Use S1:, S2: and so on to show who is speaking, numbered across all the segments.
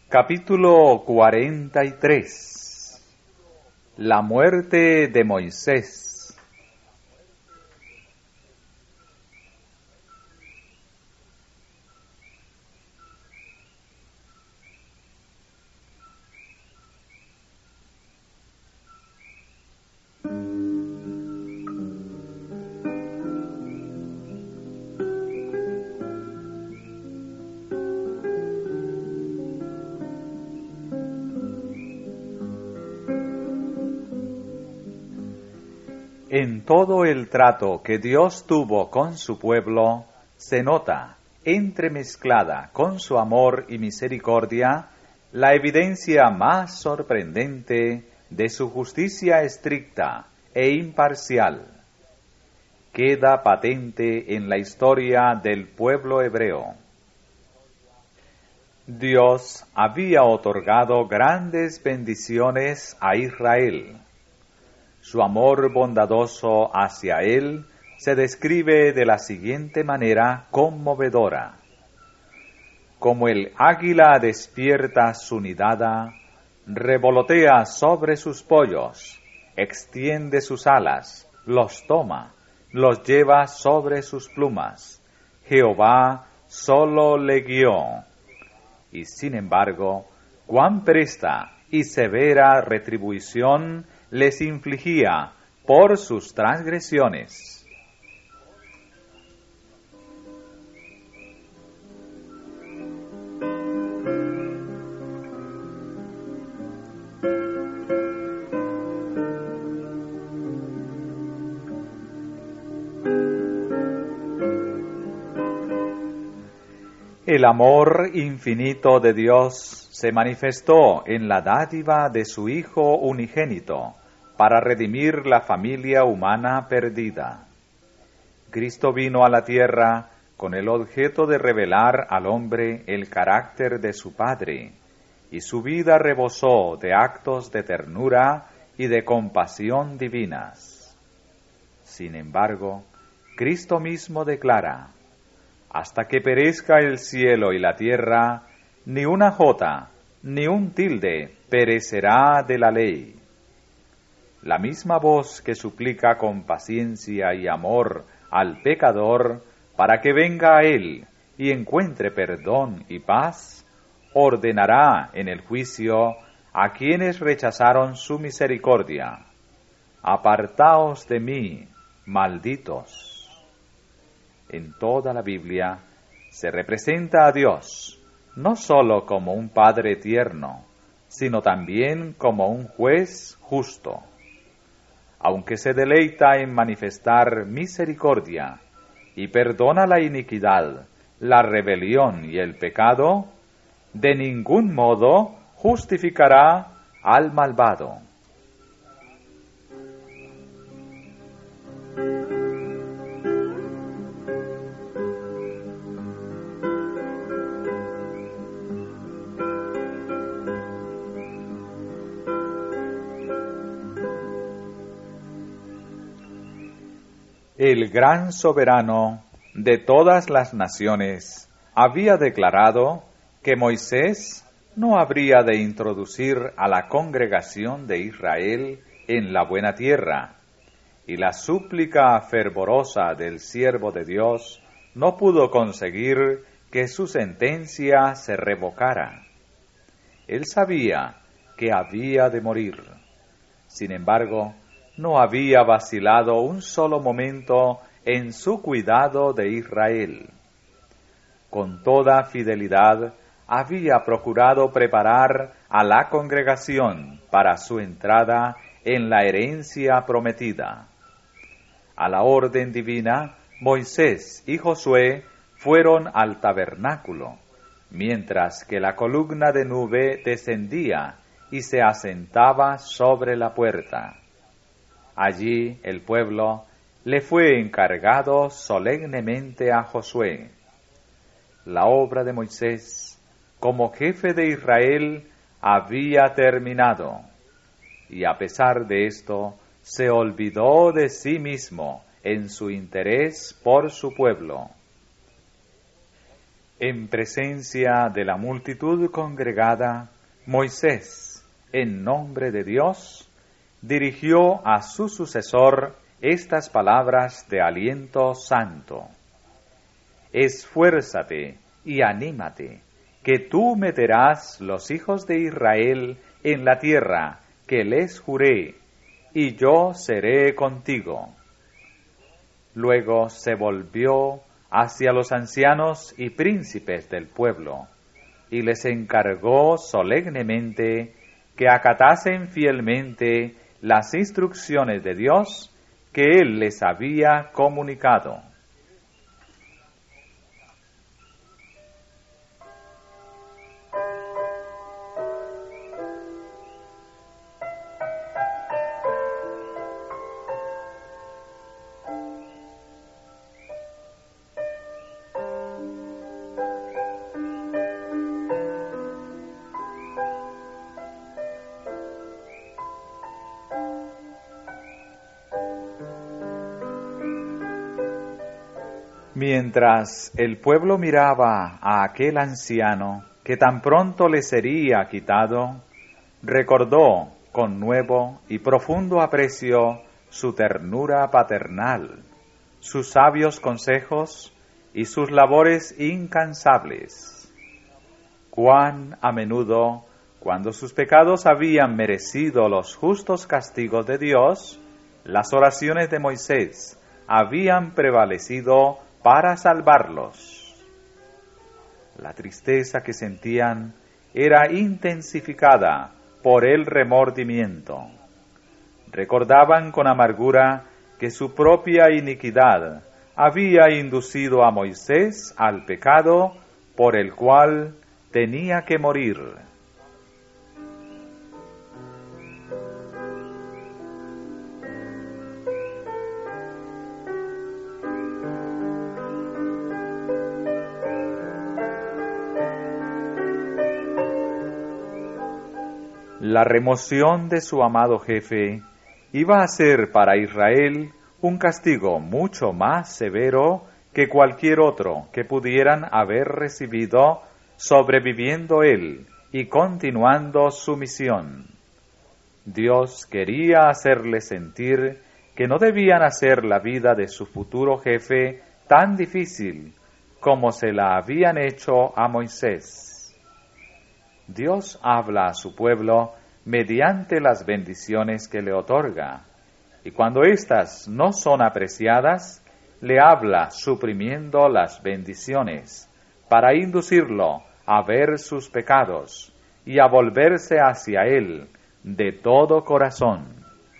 S1: Capítulo 43. La muerte de Moisés. En todo el trato que Dios tuvo con su pueblo, se nota, entremezclada con su amor y misericordia, la evidencia más sorprendente de su justicia estricta e imparcial. Queda patente en la historia del pueblo hebreo. Dios había otorgado grandes bendiciones a Israel. Su amor bondadoso hacia él se describe de la siguiente manera conmovedora. Como el águila despierta su nidada, revolotea sobre sus pollos, extiende sus alas, los toma, los lleva sobre sus plumas. Jehová solo le guió. Y sin embargo, cuán presta y severa retribución les infligía por sus transgresiones. El amor infinito de Dios se manifestó en la dádiva de su Hijo unigénito para redimir la familia humana perdida. Cristo vino a la tierra con el objeto de revelar al hombre el carácter de su Padre, y su vida rebosó de actos de ternura y de compasión divinas. Sin embargo, Cristo mismo declara: hasta que perezca el cielo y la tierra, ni una jota, ni un tilde perecerá de la ley. La misma voz que suplica con paciencia y amor al pecador para que venga a él y encuentre perdón y paz, ordenará en el juicio a quienes rechazaron su misericordia: apartaos de mí, malditos. En toda la Biblia se representa a Dios no sólo como un Padre tierno, sino también como un juez justo. Aunque se deleita en manifestar misericordia y perdona la iniquidad, la rebelión y el pecado, de ningún modo justificará al malvado. El gran soberano de todas las naciones había declarado que Moisés no habría de introducir a la congregación de Israel en la buena tierra, y la súplica fervorosa del siervo de Dios no pudo conseguir que su sentencia se revocara. Él sabía que había de morir. Sin embargo, no había vacilado un solo momento en su cuidado de Israel. Con toda fidelidad había procurado preparar a la congregación para su entrada en la herencia prometida. A la orden divina, Moisés y Josué fueron al tabernáculo, mientras que la columna de nube descendía y se asentaba sobre la puerta. Allí el pueblo le fue encargado solemnemente a Josué. La obra de Moisés como jefe de Israel había terminado, y a pesar de esto se olvidó de sí mismo en su interés por su pueblo. En presencia de la multitud congregada, Moisés, en nombre de Dios, dirigió a su sucesor estas palabras de aliento santo. Esfuérzate y anímate, que tú meterás los hijos de Israel en la tierra que les juré, y yo seré contigo. Luego se volvió hacia los ancianos y príncipes del pueblo, y les encargó solemnemente que acatasen fielmente las instrucciones de Dios que Él les había comunicado. Mientras el pueblo miraba a aquel anciano que tan pronto le sería quitado, recordó con nuevo y profundo aprecio su ternura paternal, sus sabios consejos y sus labores incansables. Cuán a menudo, cuando sus pecados habían merecido los justos castigos de Dios, las oraciones de Moisés habían prevalecido para salvarlos. La tristeza que sentían era intensificada por el remordimiento. Recordaban con amargura que su propia iniquidad había inducido a Moisés al pecado por el cual tenía que morir. La remoción de su amado jefe iba a ser para Israel un castigo mucho más severo que cualquier otro que pudieran haber recibido sobreviviendo él y continuando su misión. Dios quería hacerles sentir que no debían hacer la vida de su futuro jefe tan difícil como se la habían hecho a Moisés. Dios habla a su pueblo mediante las bendiciones que le otorga, y cuando éstas no son apreciadas, le habla suprimiendo las bendiciones, para inducirlo a ver sus pecados y a volverse hacia Él de todo corazón.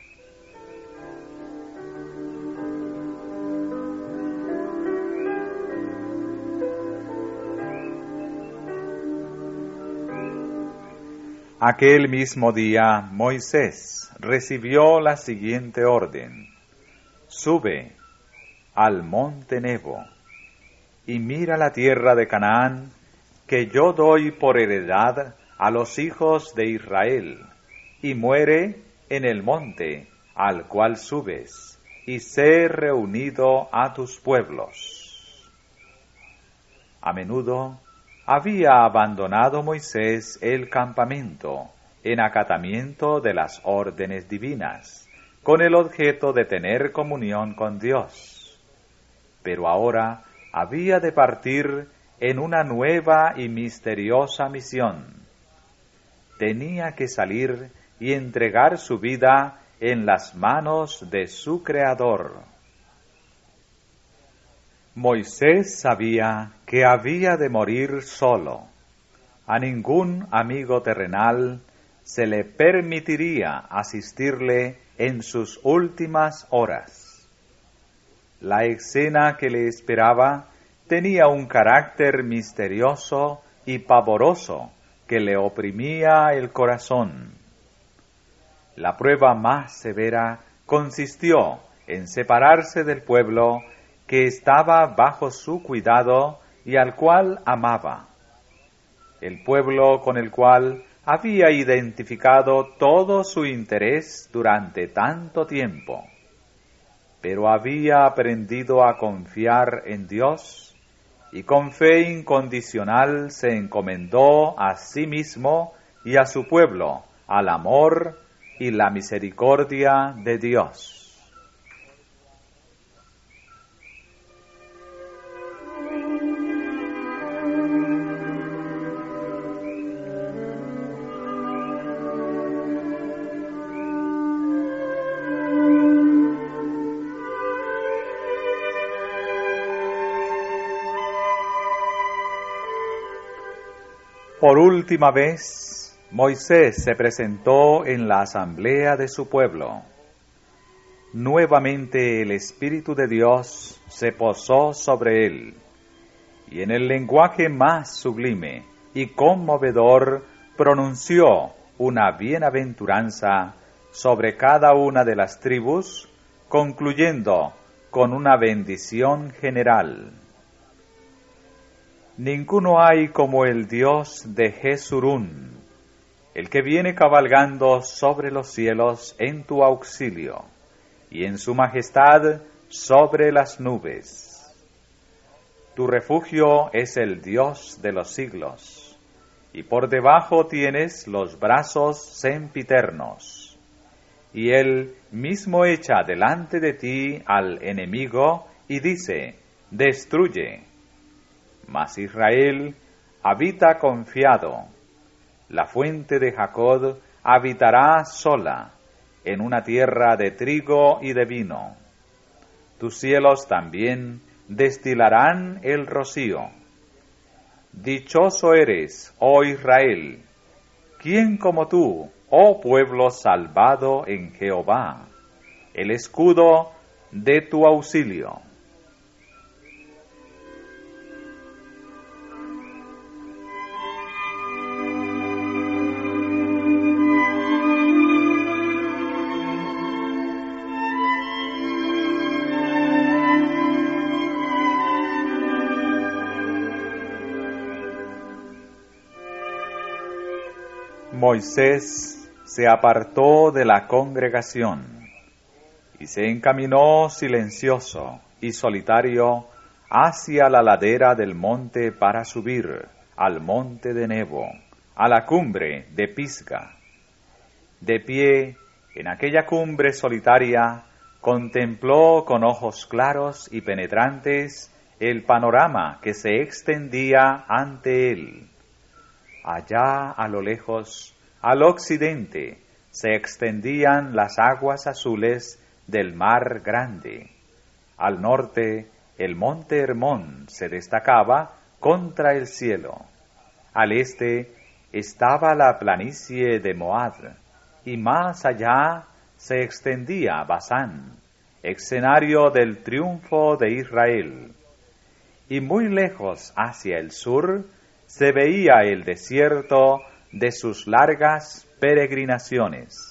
S1: Aquel mismo día Moisés recibió la siguiente orden: sube al monte Nebo y mira la tierra de Canaán que yo doy por heredad a los hijos de Israel, y muere en el monte al cual subes, y sé reunido a tus pueblos. A menudo había abandonado Moisés el campamento en acatamiento de las órdenes divinas, con el objeto de tener comunión con Dios. Pero ahora había de partir en una nueva y misteriosa misión. Tenía que salir y entregar su vida en las manos de su Creador. Moisés sabía que había de morir solo. A ningún amigo terrenal se le permitiría asistirle en sus últimas horas. La escena que le esperaba tenía un carácter misterioso y pavoroso que le oprimía el corazón. La prueba más severa consistió en separarse del pueblo que estaba bajo su cuidado y al cual amaba. El pueblo con el cual había identificado todo su interés durante tanto tiempo, pero había aprendido a confiar en Dios y con fe incondicional se encomendó a sí mismo y a su pueblo, al amor y la misericordia de Dios. Por última vez, Moisés se presentó en la asamblea de su pueblo. Nuevamente el Espíritu de Dios se posó sobre él, y en el lenguaje más sublime y conmovedor pronunció una bienaventuranza sobre cada una de las tribus, concluyendo con una bendición general. Ninguno hay como el Dios de Jesurún, el que viene cabalgando sobre los cielos en tu auxilio, y en su majestad sobre las nubes. Tu refugio es el Dios de los siglos, y por debajo tienes los brazos sempiternos, y Él mismo echa delante de ti al enemigo y dice, destruye. Mas Israel habita confiado. La fuente de Jacob habitará sola, en una tierra de trigo y de vino. Tus cielos también destilarán el rocío. Dichoso eres, oh Israel. ¿Quién como tú, oh pueblo salvado en Jehová, el escudo de tu auxilio? Moisés se apartó de la congregación y se encaminó silencioso y solitario hacia la ladera del monte para subir al monte de Nebo, a la cumbre de Pisga. De pie en aquella cumbre solitaria, contempló con ojos claros y penetrantes el panorama que se extendía ante él. Allá a lo lejos, al occidente, se extendían las aguas azules del mar grande. Al norte, el monte Hermón se destacaba contra el cielo. Al este estaba la planicie de Moab, y más allá se extendía Basán, escenario del triunfo de Israel. Y muy lejos hacia el sur se veía el desierto de sus largas peregrinaciones.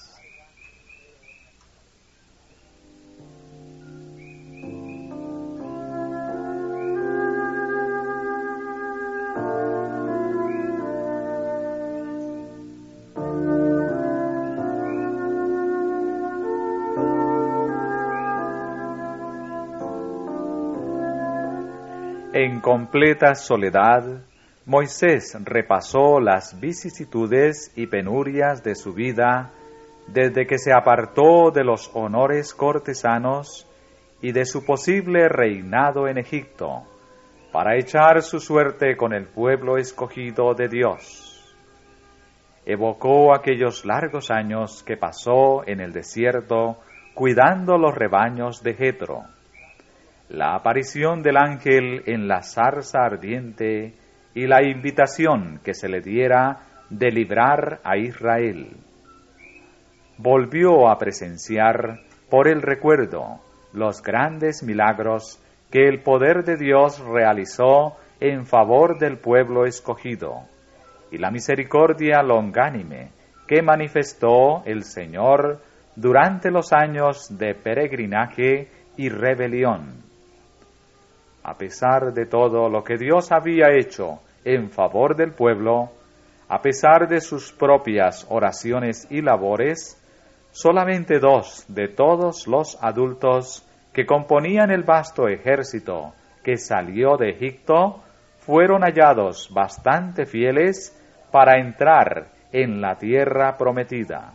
S1: En completa soledad, Moisés repasó las vicisitudes y penurias de su vida desde que se apartó de los honores cortesanos y de su posible reinado en Egipto, para echar su suerte con el pueblo escogido de Dios. Evocó aquellos largos años que pasó en el desierto cuidando los rebaños de Jetro, la aparición del ángel en la zarza ardiente y la invitación que se le diera de librar a Israel. Volvió a presenciar, por el recuerdo, los grandes milagros que el poder de Dios realizó en favor del pueblo escogido, y la misericordia longánime que manifestó el Señor durante los años de peregrinaje y rebelión. A pesar de todo lo que Dios había hecho en favor del pueblo, a pesar de sus propias oraciones y labores, solamente 2 de todos los adultos que componían el vasto ejército que salió de Egipto fueron hallados bastante fieles para entrar en la tierra prometida.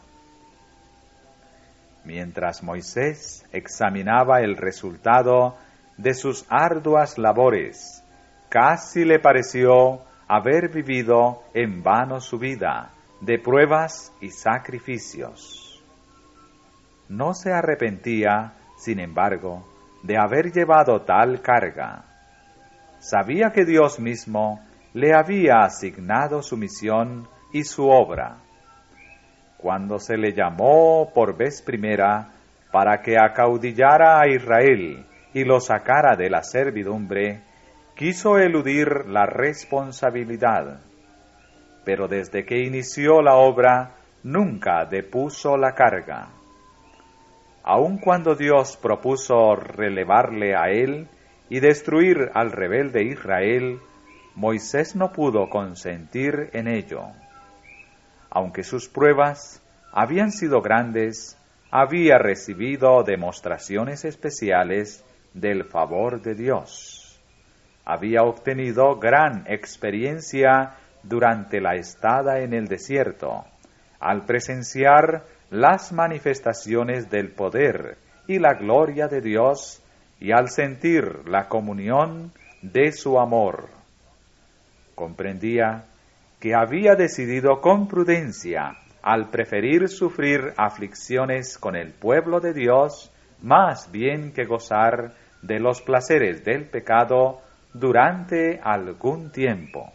S1: Mientras Moisés examinaba el resultado de sus arduas labores, casi le pareció haber vivido en vano su vida de pruebas y sacrificios. No se arrepentía, sin embargo, de haber llevado tal carga. Sabía que Dios mismo le había asignado su misión y su obra. Cuando se le llamó por vez primera para que acaudillara a Israel y lo sacara de la servidumbre, quiso eludir la responsabilidad. Pero desde que inició la obra, nunca depuso la carga. Aun cuando Dios propuso relevarle a él y destruir al rebelde Israel, Moisés no pudo consentir en ello. Aunque sus pruebas habían sido grandes, había recibido demostraciones especiales del favor de Dios. Había obtenido gran experiencia durante la estada en el desierto, al presenciar las manifestaciones del poder y la gloria de Dios y al sentir la comunión de su amor. Comprendía que había decidido con prudencia al preferir sufrir aflicciones con el pueblo de Dios más bien que gozar de los placeres del pecado durante algún tiempo.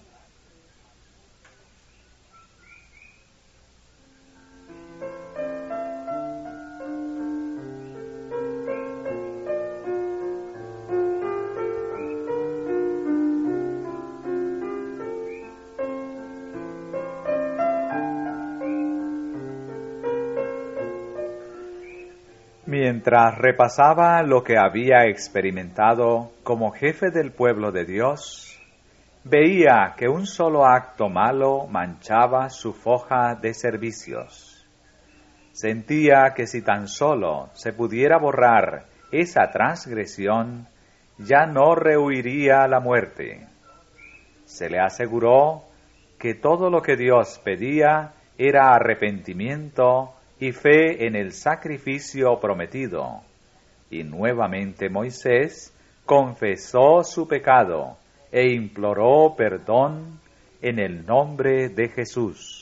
S1: Mientras repasaba lo que había experimentado como jefe del pueblo de Dios, veía que un solo acto malo manchaba su foja de servicios. Sentía que si tan solo se pudiera borrar esa transgresión, ya no rehuiría la muerte. Se le aseguró que todo lo que Dios pedía era arrepentimiento y fe en el sacrificio prometido. Y nuevamente Moisés confesó su pecado e imploró perdón en el nombre de Jesús.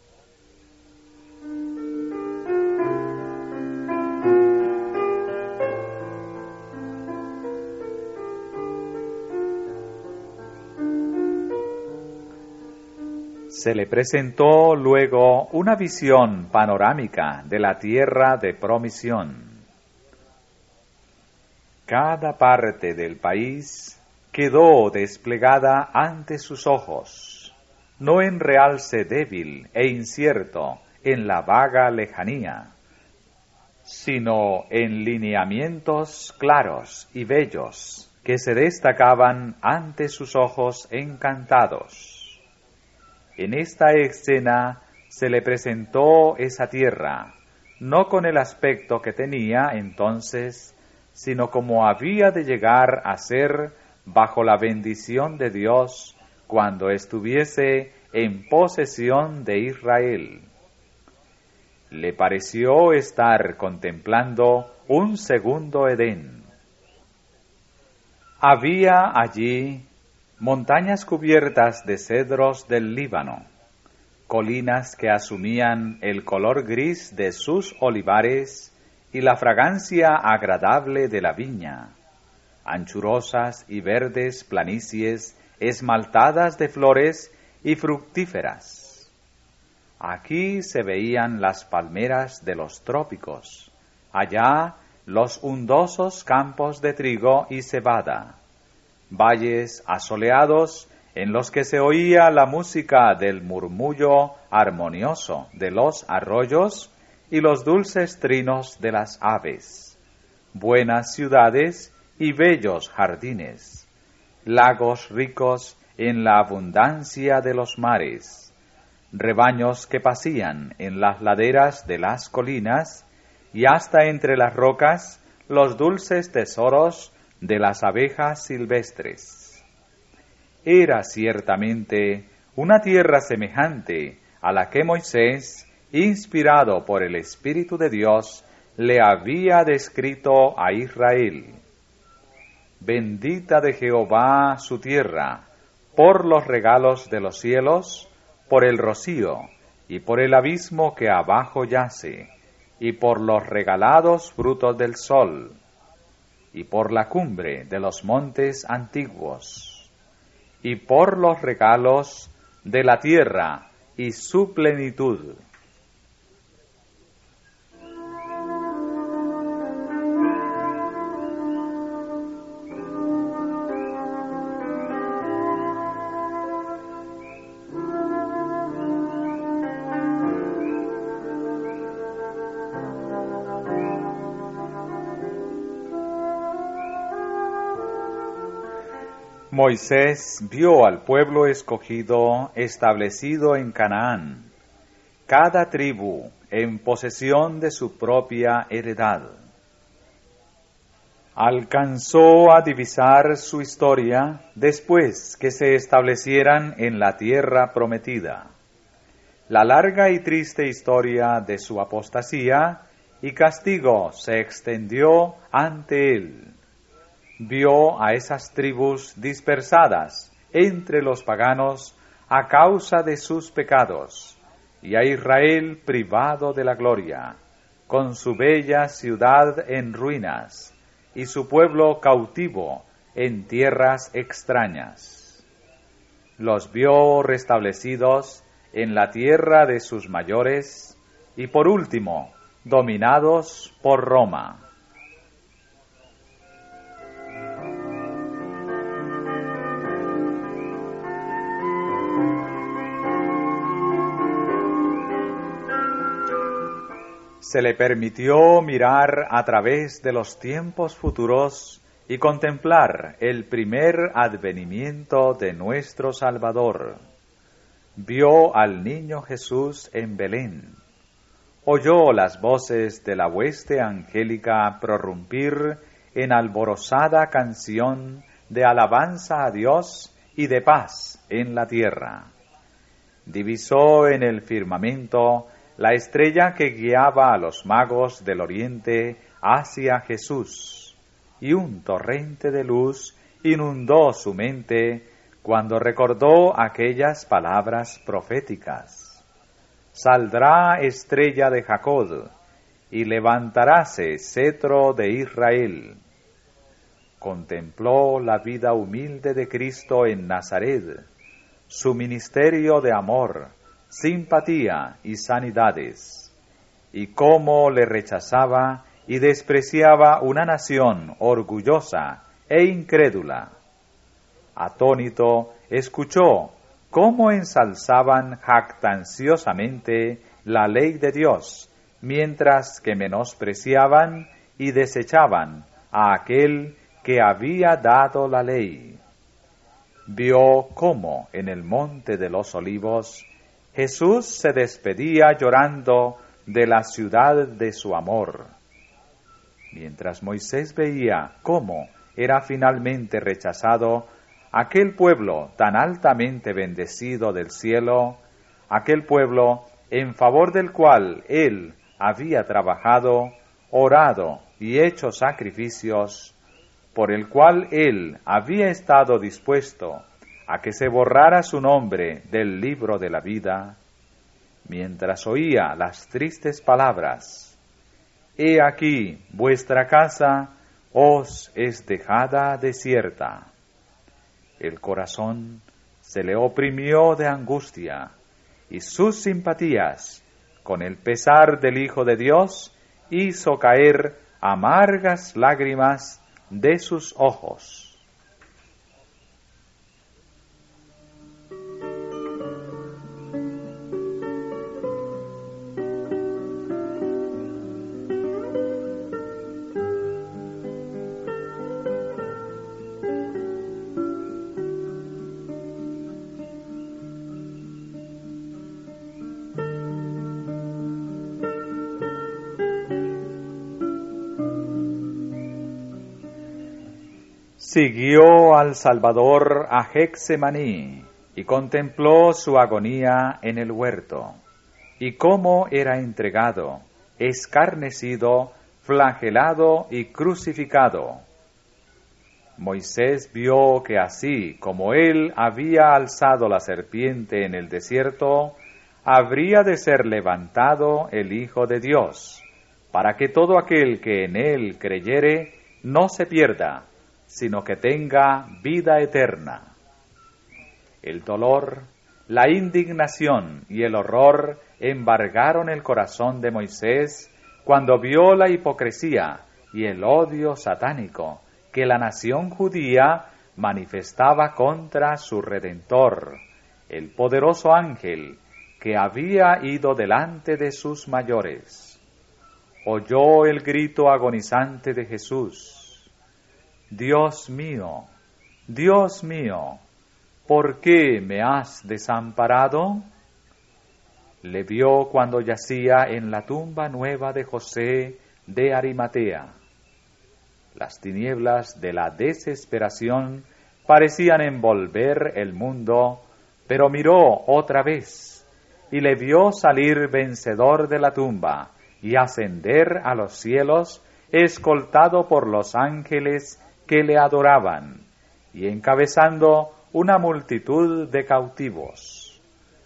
S1: Se le presentó luego una visión panorámica de la tierra de promisión. Cada parte del país quedó desplegada ante sus ojos, no en realce débil e incierto en la vaga lejanía, sino en lineamientos claros y bellos que se destacaban ante sus ojos encantados. En esta escena se le presentó esa tierra, no con el aspecto que tenía entonces, sino como había de llegar a ser bajo la bendición de Dios cuando estuviese en posesión de Israel. Le pareció estar contemplando un segundo Edén. Había allí montañas cubiertas de cedros del Líbano, colinas que asumían el color gris de sus olivares y la fragancia agradable de la viña, anchurosas y verdes planicies esmaltadas de flores y fructíferas. Aquí se veían las palmeras de los trópicos, allá los undosos campos de trigo y cebada, valles asoleados en los que se oía la música del murmullo armonioso de los arroyos y los dulces trinos de las aves, buenas ciudades y bellos jardines, lagos ricos en la abundancia de los mares, rebaños que pasían en las laderas de las colinas y hasta entre las rocas los dulces tesoros de las abejas silvestres. era ciertamente una tierra semejante a la que Moisés, inspirado por el Espíritu de Dios, le había descrito a Israel. Bendita de Jehová su tierra, por los regalos de los cielos, por el rocío, y por el abismo que abajo yace, y por los regalados frutos del sol, y por la cumbre de los montes antiguos, y por los regalos de la tierra y su plenitud. Moisés vio al pueblo escogido establecido en Canaán, cada tribu en posesión de su propia heredad. Alcanzó a divisar su historia después que se establecieran en la tierra prometida, la larga y triste historia de su apostasía y castigo se extendió ante él. Vio a esas tribus dispersadas entre los paganos a causa de sus pecados, y a Israel privado de la gloria, con su bella ciudad en ruinas, y su pueblo cautivo en tierras extrañas. Los vio restablecidos en la tierra de sus mayores, y por último, dominados por Roma. Se le permitió mirar a través de los tiempos futuros y contemplar el primer advenimiento de nuestro Salvador. Vio al niño Jesús en Belén. Oyó las voces de la hueste angélica prorrumpir en alborozada canción de alabanza a Dios y de paz en la tierra. Divisó en el firmamento la estrella que guiaba a los magos del oriente hacia Jesús, y un torrente de luz inundó su mente cuando recordó aquellas palabras proféticas. Saldrá estrella de Jacob, y levantaráse cetro de Israel. Contempló la vida humilde de Cristo en Nazaret, su ministerio de amor, simpatía y sanidades, y cómo le rechazaba y despreciaba una nación orgullosa e incrédula. Atónito, escuchó cómo ensalzaban jactanciosamente la ley de Dios, mientras que menospreciaban y desechaban a aquel que había dado la ley. Vio cómo en el monte de los olivos Jesús se despedía llorando de la ciudad de su amor. Mientras Moisés veía cómo era finalmente rechazado aquel pueblo tan altamente bendecido del cielo, aquel pueblo en favor del cual él había trabajado, orado y hecho sacrificios, por el cual él había estado dispuesto a que se borrara su nombre del libro de la vida, mientras oía las tristes palabras: «He aquí vuestra casa os es dejada desierta». El corazón se le oprimió de angustia, y sus simpatías, con el pesar del Hijo de Dios, hizo caer amargas lágrimas de sus ojos. Siguió al Salvador a Getsemaní y contempló su agonía en el huerto, y cómo era entregado, escarnecido, flagelado y crucificado. Moisés vio que así como él había alzado la serpiente en el desierto, habría de ser levantado el Hijo de Dios, para que todo aquel que en él creyere no se pierda, sino que tenga vida eterna. El dolor, la indignación y el horror embargaron el corazón de Moisés cuando vio la hipocresía y el odio satánico que la nación judía manifestaba contra su Redentor, el poderoso ángel que había ido delante de sus mayores. Oyó el grito agonizante de Jesús: Dios mío, ¿por qué me has desamparado? Le vio cuando yacía en la tumba nueva de José de Arimatea. Las tinieblas de la desesperación parecían envolver el mundo, pero miró otra vez y le vio salir vencedor de la tumba y ascender a los cielos, escoltado por los ángeles que le adoraban, y encabezando una multitud de cautivos.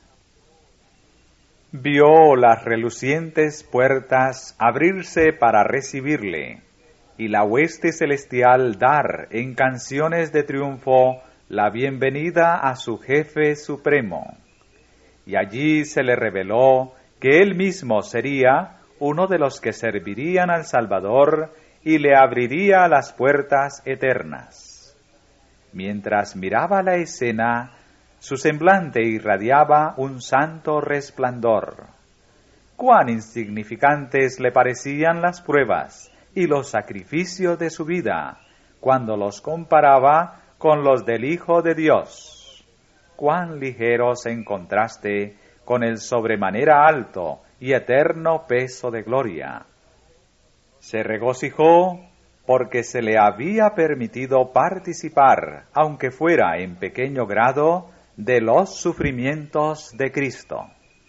S1: Vio las relucientes puertas abrirse para recibirle, y la hueste celestial dar en canciones de triunfo la bienvenida a su jefe supremo. Y allí se le reveló que él mismo sería uno de los que servirían al Salvador y le abriría las puertas eternas. Mientras miraba la escena, su semblante irradiaba un santo resplandor. Cuán insignificantes le parecían las pruebas y los sacrificios de su vida, cuando los comparaba con los del Hijo de Dios. Cuán ligeros en contraste con el sobremanera alto y eterno peso de gloria. Se regocijó porque se le había permitido participar, aunque fuera en pequeño grado, de los sufrimientos de Cristo.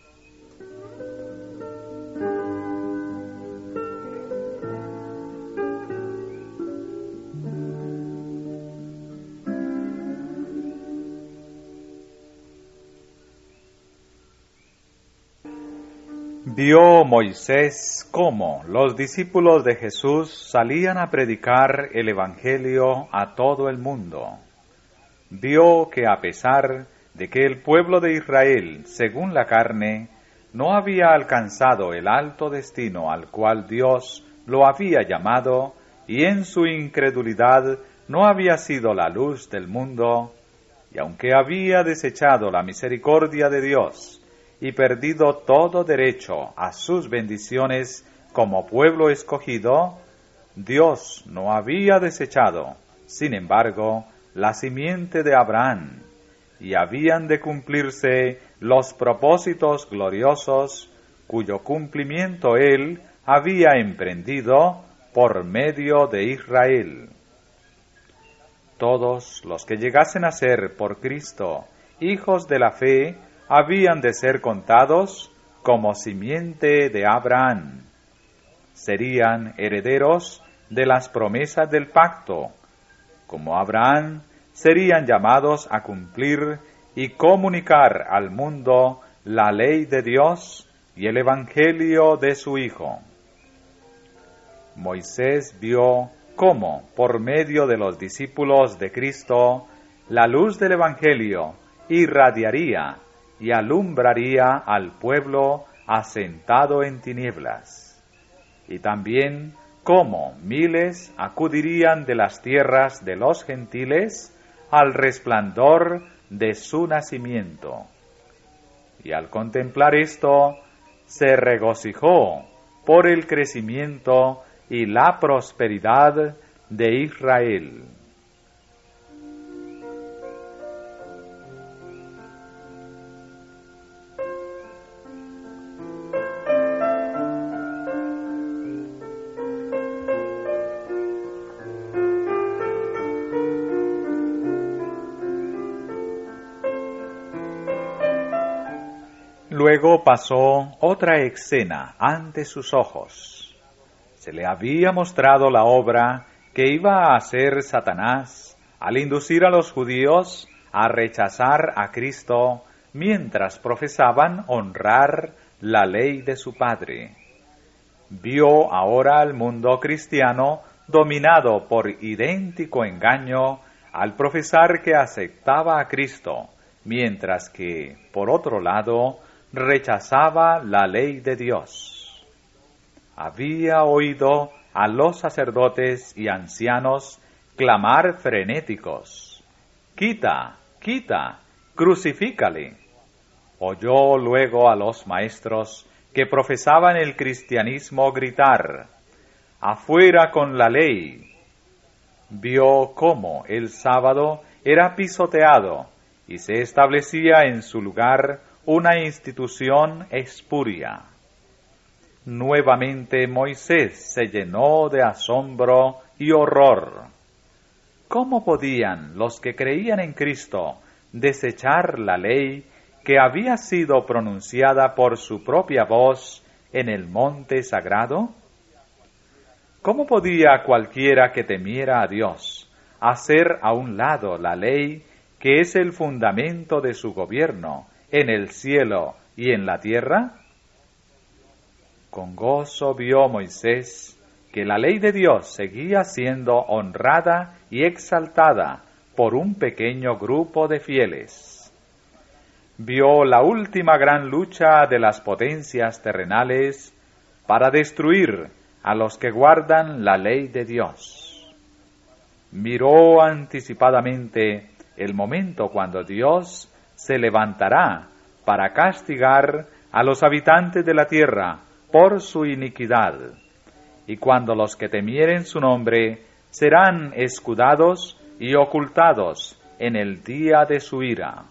S1: Vio Moisés cómo los discípulos de Jesús salían a predicar el Evangelio a todo el mundo. Vio que a pesar de que el pueblo de Israel, según la carne, no había alcanzado el alto destino al cual Dios lo había llamado, y en su incredulidad no había sido la luz del mundo, y aunque había desechado la misericordia de Dios, y perdido todo derecho a sus bendiciones como pueblo escogido, Dios no había desechado, sin embargo, la simiente de Abraham, y habían de cumplirse los propósitos gloriosos cuyo cumplimiento él había emprendido por medio de Israel. Todos los que llegasen a ser por Cristo hijos de la fe habían de ser contados como simiente de Abraham. Serían herederos de las promesas del pacto. Como Abraham, serían llamados a cumplir y comunicar al mundo la ley de Dios y el Evangelio de su Hijo. Moisés vio cómo, por medio de los discípulos de Cristo, la luz del Evangelio irradiaría y alumbraría al pueblo asentado en tinieblas, y también cómo miles acudirían de las tierras de los gentiles al resplandor de su nacimiento. Y al contemplar esto, se regocijó por el crecimiento y la prosperidad de Israel. Luego pasó otra escena ante sus ojos. Se le había mostrado la obra que iba a hacer Satanás al inducir a los judíos a rechazar a Cristo mientras profesaban honrar la ley de su Padre. Vio ahora al mundo cristiano dominado por idéntico engaño al profesar que aceptaba a Cristo, mientras que, por otro lado, rechazaba la ley de Dios. Había oído a los sacerdotes y ancianos clamar frenéticos: «¡Quita, quita, crucifícale!». Oyó luego a los maestros que profesaban el cristianismo gritar: «¡Afuera con la ley!». Vio cómo el sábado era pisoteado y se establecía en su lugar una institución espuria. Nuevamente Moisés se llenó de asombro y horror. ¿Cómo podían los que creían en Cristo desechar la ley que había sido pronunciada por su propia voz en el monte sagrado? ¿Cómo podía cualquiera que temiera a Dios hacer a un lado la ley que es el fundamento de su gobierno en el cielo y en la tierra? Con gozo vio Moisés que la ley de Dios seguía siendo honrada y exaltada por un pequeño grupo de fieles. Vio la última gran lucha de las potencias terrenales para destruir a los que guardan la ley de Dios. Miró anticipadamente el momento cuando Dios se levantará para castigar a los habitantes de la tierra por su iniquidad, y cuando los que temieren su nombre serán escudados y ocultados en el día de su ira.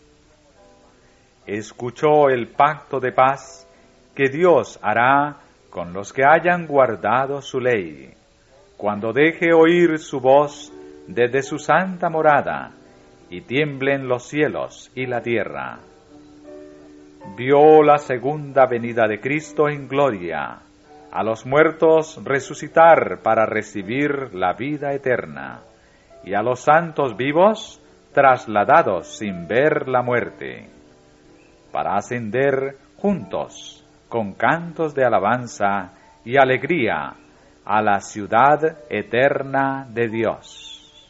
S1: Escuchó el pacto de paz que Dios hará con los que hayan guardado su ley, cuando deje oír su voz desde su santa morada, y tiemblen los cielos y la tierra. Vio la segunda venida de Cristo en gloria, a los muertos resucitar para recibir la vida eterna, y a los santos vivos trasladados sin ver la muerte, para ascender juntos con cantos de alabanza y alegría a la ciudad eterna de Dios.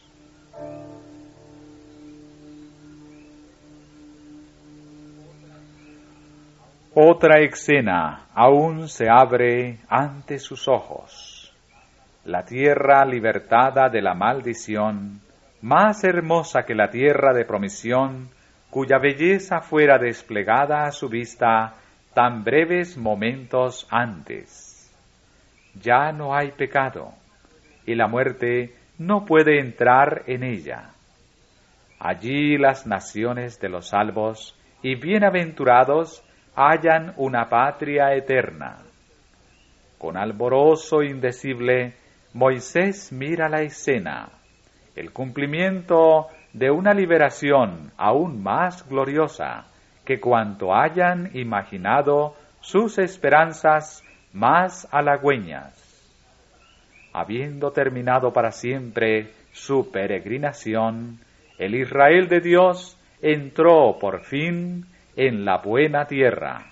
S1: Otra escena aún se abre ante sus ojos. La tierra libertada de la maldición, más hermosa que la tierra de promisión, cuya belleza fuera desplegada a su vista tan breves momentos antes. Ya no hay pecado, y la muerte no puede entrar en ella. Allí las naciones de los salvos y bienaventurados hallan una patria eterna. Con alborozo indecible, Moisés mira la escena, el cumplimiento de una liberación aún más gloriosa que cuanto hayan imaginado sus esperanzas más halagüeñas. Habiendo terminado para siempre su peregrinación, el Israel de Dios entró por fin en la buena tierra.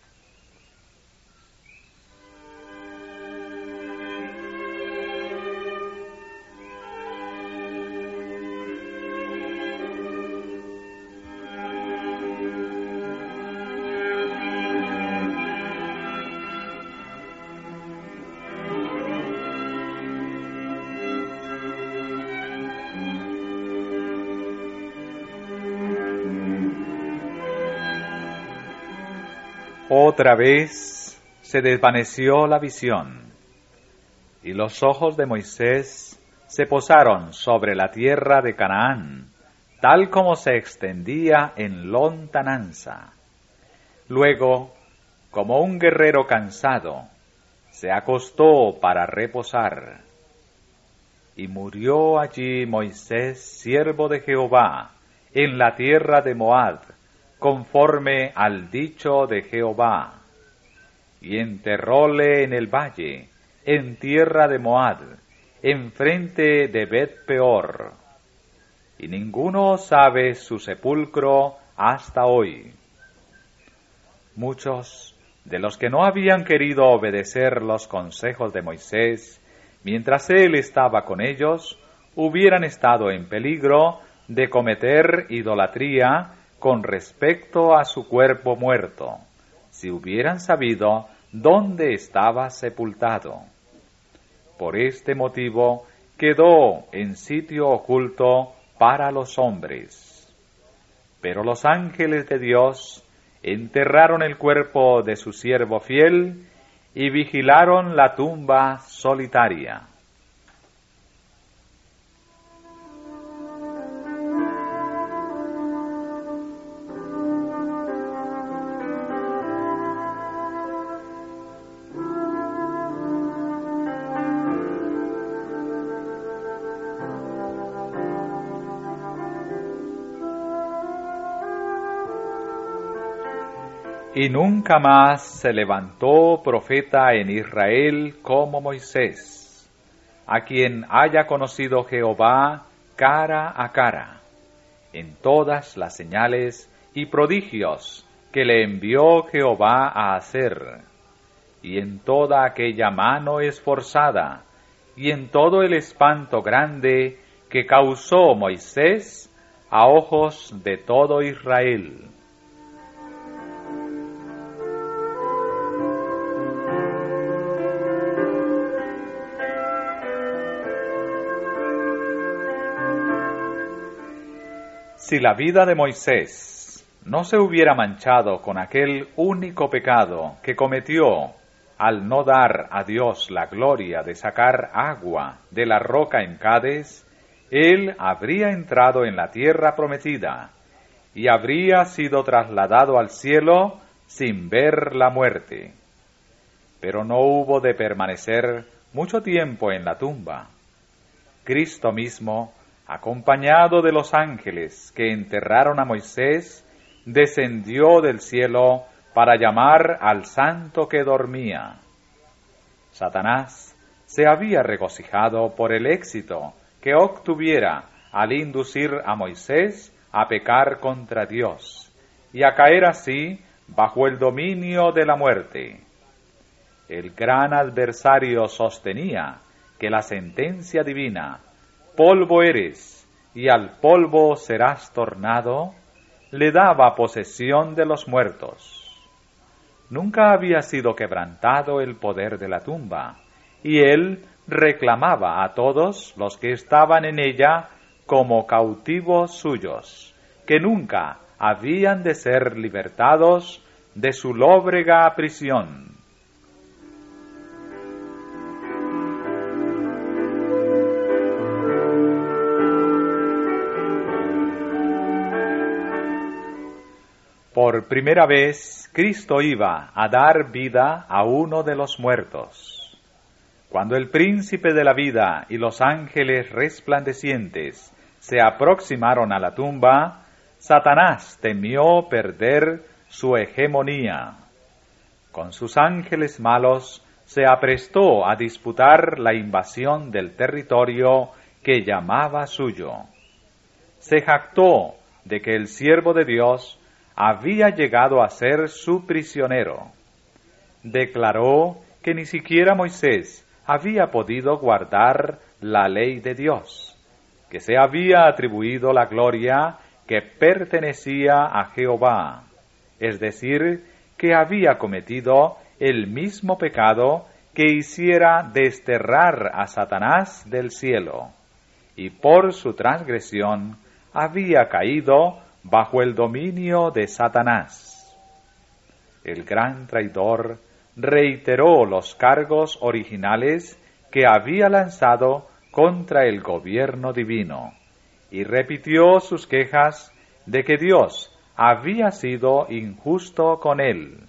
S1: Otra vez se desvaneció la visión, y los ojos de Moisés se posaron sobre la tierra de Canaán, tal como se extendía en lontananza. Luego, como un guerrero cansado, se acostó para reposar. Y murió allí Moisés, siervo de Jehová, en la tierra de Moab, conforme al dicho de Jehová. Y enterróle en el valle, en tierra de Moab, enfrente de Bet-peor. Y ninguno sabe su sepulcro hasta hoy. Muchos de los que no habían querido obedecer los consejos de Moisés, mientras él estaba con ellos, hubieran estado en peligro de cometer idolatría con respecto a su cuerpo muerto, si hubieran sabido dónde estaba sepultado. Por este motivo quedó en sitio oculto para los hombres. Pero los ángeles de Dios enterraron el cuerpo de su siervo fiel y vigilaron la tumba solitaria. Y nunca más se levantó profeta en Israel como Moisés, a quien haya conocido Jehová cara a cara, en todas las señales y prodigios que le envió Jehová a hacer, y en toda aquella mano esforzada, y en todo el espanto grande que causó Moisés a ojos de todo Israel. Si la vida de Moisés no se hubiera manchado con aquel único pecado que cometió al no dar a Dios la gloria de sacar agua de la roca en Cades, él habría entrado en la tierra prometida y habría sido trasladado al cielo sin ver la muerte. Pero no hubo de permanecer mucho tiempo en la tumba. Cristo mismo, acompañado de los ángeles que enterraron a Moisés, descendió del cielo para llamar al santo que dormía. Satanás se había regocijado por el éxito que obtuviera al inducir a Moisés a pecar contra Dios y a caer así bajo el dominio de la muerte. El gran adversario sostenía que la sentencia divina, polvo eres, y al polvo serás tornado, le daba posesión de los muertos. Nunca había sido quebrantado el poder de la tumba, y él reclamaba a todos los que estaban en ella como cautivos suyos, que nunca habían de ser libertados de su lóbrega prisión. Por primera vez, Cristo iba a dar vida a uno de los muertos. Cuando el príncipe de la vida y los ángeles resplandecientes se aproximaron a la tumba, Satanás temió perder su hegemonía. Con sus ángeles malos se aprestó a disputar la invasión del territorio que llamaba suyo. Se jactó de que el siervo de Dios había llegado a ser su prisionero. Declaró que ni siquiera Moisés había podido guardar la ley de Dios, que se había atribuido la gloria que pertenecía a Jehová, es decir, que había cometido el mismo pecado que hiciera desterrar a Satanás del cielo, y por su transgresión había caído bajo el dominio de Satanás. El gran traidor reiteró los cargos originales que había lanzado contra el gobierno divino y repitió sus quejas de que Dios había sido injusto con él.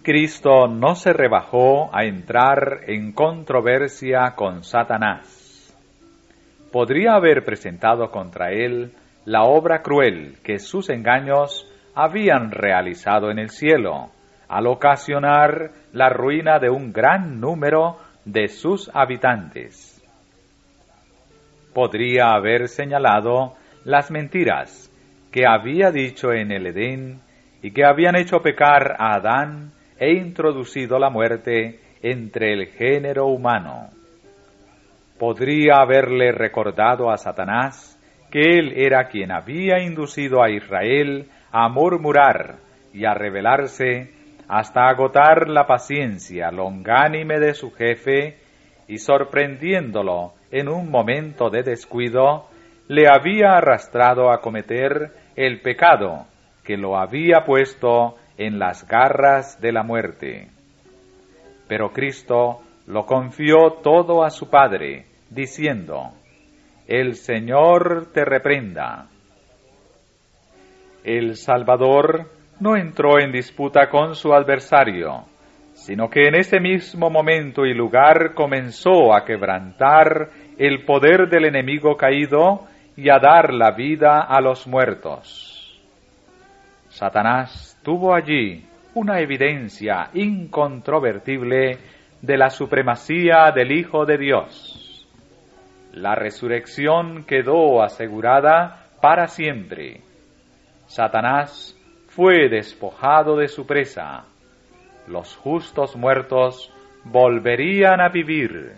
S1: Cristo no se rebajó a entrar en controversia con Satanás. Podría haber presentado contra él la obra cruel que sus engaños habían realizado en el cielo, al ocasionar la ruina de un gran número de sus habitantes. Podría haber señalado las mentiras que había dicho en el Edén y que habían hecho pecar a Adán e introducido la muerte entre el género humano. Podría haberle recordado a Satanás que él era quien había inducido a Israel a murmurar y a rebelarse hasta agotar la paciencia longánime de su jefe, y sorprendiéndolo en un momento de descuido, le había arrastrado a cometer el pecado que lo había puesto en las garras de la muerte. Pero Cristo lo confió todo a su Padre, diciendo: «El Señor te reprenda». El Salvador no entró en disputa con su adversario, sino que en ese mismo momento y lugar comenzó a quebrantar el poder del enemigo caído y a dar la vida a los muertos. Satanás tuvo allí una evidencia incontrovertible de la supremacía del Hijo de Dios. La resurrección quedó asegurada para siempre. Satanás fue despojado de su presa. Los justos muertos volverían a vivir.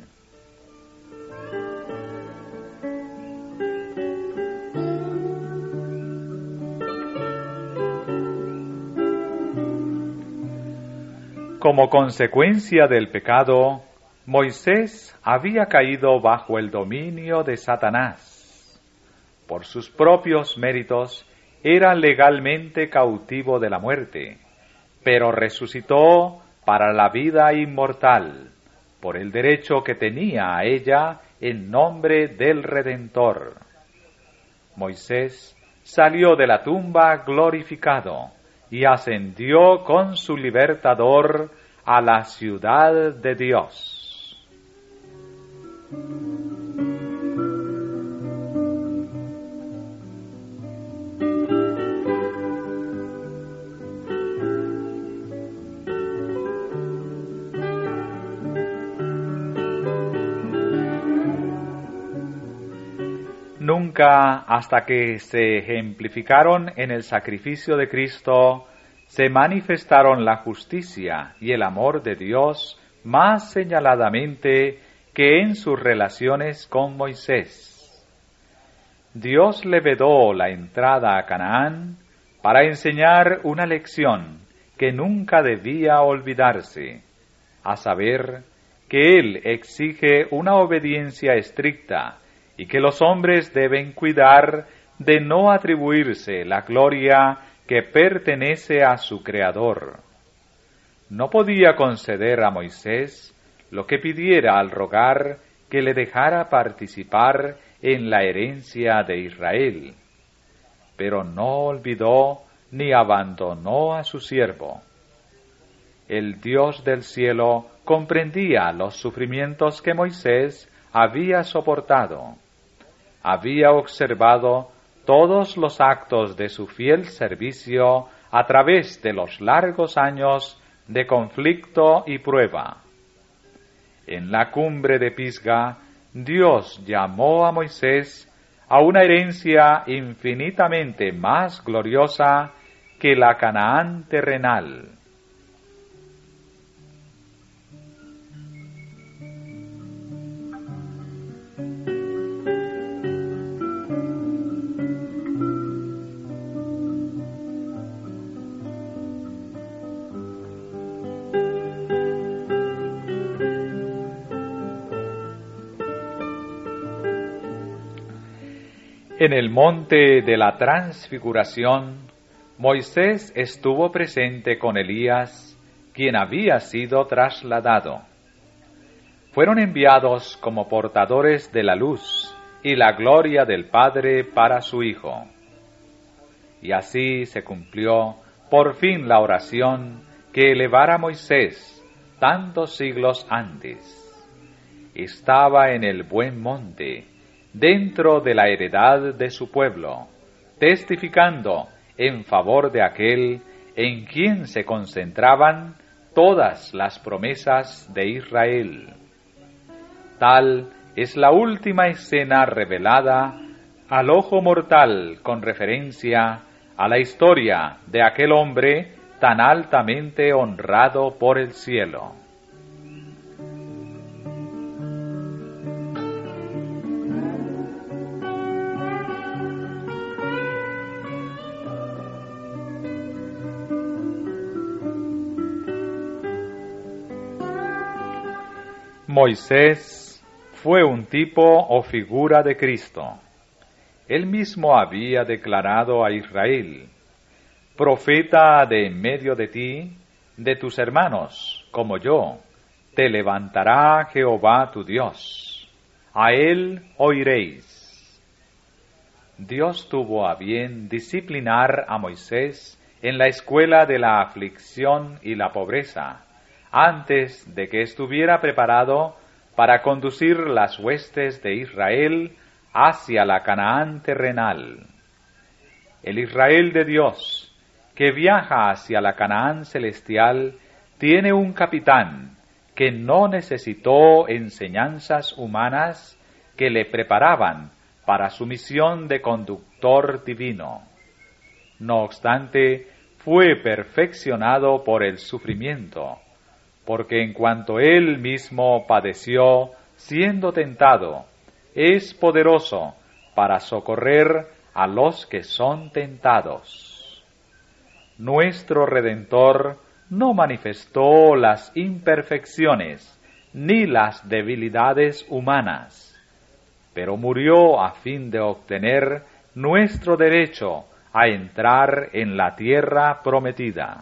S1: Como consecuencia del pecado, Moisés había caído bajo el dominio de Satanás. Por sus propios méritos, era legalmente cautivo de la muerte, pero resucitó para la vida inmortal, por el derecho que tenía a ella en nombre del Redentor. Moisés salió de la tumba glorificado y ascendió con su libertador a la ciudad de Dios. Nunca, hasta que se ejemplificaron en el sacrificio de Cristo, se manifestaron la justicia y el amor de Dios más señaladamente que en sus relaciones con Moisés. Dios le vedó la entrada a Canaán para enseñar una lección que nunca debía olvidarse, a saber, que Él exige una obediencia estricta y que los hombres deben cuidar de no atribuirse la gloria que pertenece a su Creador. No podía conceder a Moisés lo que pidiera al rogar que le dejara participar en la herencia de Israel, pero no olvidó ni abandonó a su siervo. El Dios del cielo comprendía los sufrimientos que Moisés había soportado. Había observado todos los actos de su fiel servicio a través de los largos años de conflicto y prueba. En la cumbre de Pisga, Dios llamó a Moisés a una herencia infinitamente más gloriosa que la Canaán terrenal. En el monte de la transfiguración, Moisés estuvo presente con Elías, quien había sido trasladado. Fueron enviados como portadores de la luz y la gloria del Padre para su Hijo. Y así se cumplió por fin la oración que elevara Moisés tantos siglos antes. Estaba en el buen monte, dentro de la heredad de su pueblo, testificando en favor de aquel en quien se concentraban todas las promesas de Israel. Tal es la última escena revelada al ojo mortal con referencia a la historia de aquel hombre tan altamente honrado por el cielo. Moisés fue un tipo o figura de Cristo. Él mismo había declarado a Israel: profeta de en medio de ti, de tus hermanos, como yo, te levantará Jehová tu Dios. A él oiréis. Dios tuvo a bien disciplinar a Moisés en la escuela de la aflicción y la pobreza, antes de que estuviera preparado para conducir las huestes de Israel hacia la Canaán terrenal. El Israel de Dios, que viaja hacia la Canaán celestial, tiene un capitán que no necesitó enseñanzas humanas que le preparaban para su misión de conductor divino. No obstante, fue perfeccionado por el sufrimiento, porque en cuanto él mismo padeció siendo tentado, es poderoso para socorrer a los que son tentados. Nuestro Redentor no manifestó las imperfecciones ni las debilidades humanas, pero murió a fin de obtener nuestro derecho a entrar en la tierra prometida.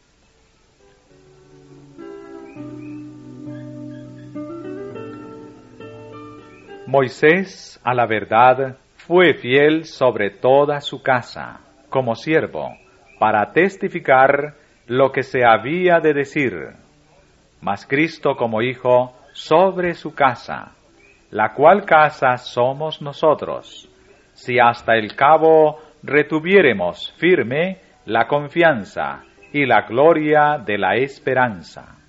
S1: Moisés, a la verdad, fue fiel sobre toda su casa, como siervo, para testificar lo que se había de decir, mas Cristo como Hijo sobre su casa, la cual casa somos nosotros, si hasta el cabo retuviéremos firme la confianza y la gloria de la esperanza.